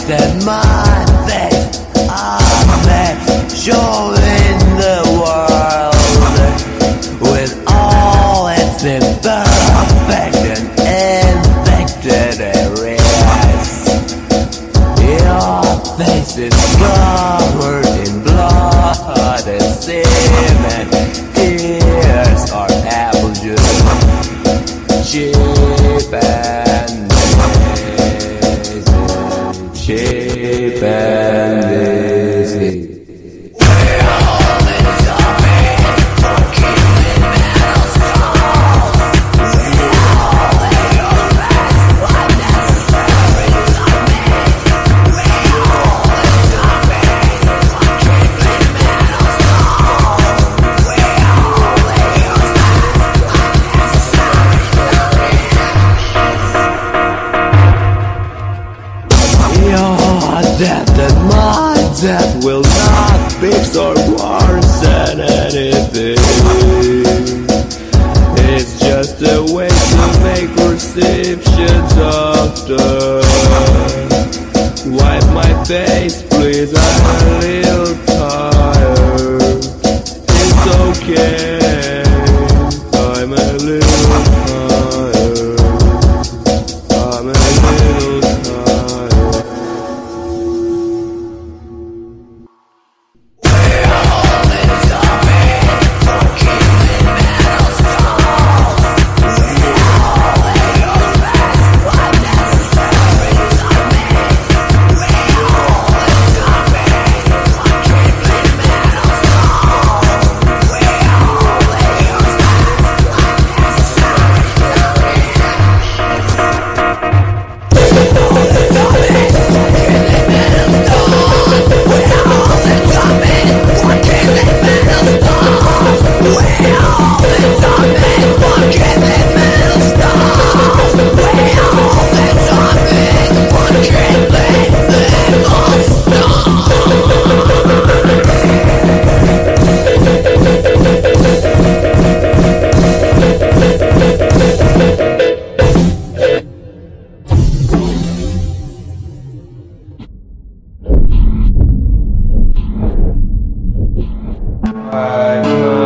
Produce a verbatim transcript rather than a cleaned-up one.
that my face I may show in the world with all its imperfect and infected areas. Your face is covered in blood and sin, and tears are apple juice, cheap and easy, cheap and easy. Death and my death will not fix or worsen anything. It's just a way to make perceptions softer. Wipe my face, please, I'm a little tired. It's okay, I'm a little tired. I'm a little tired. I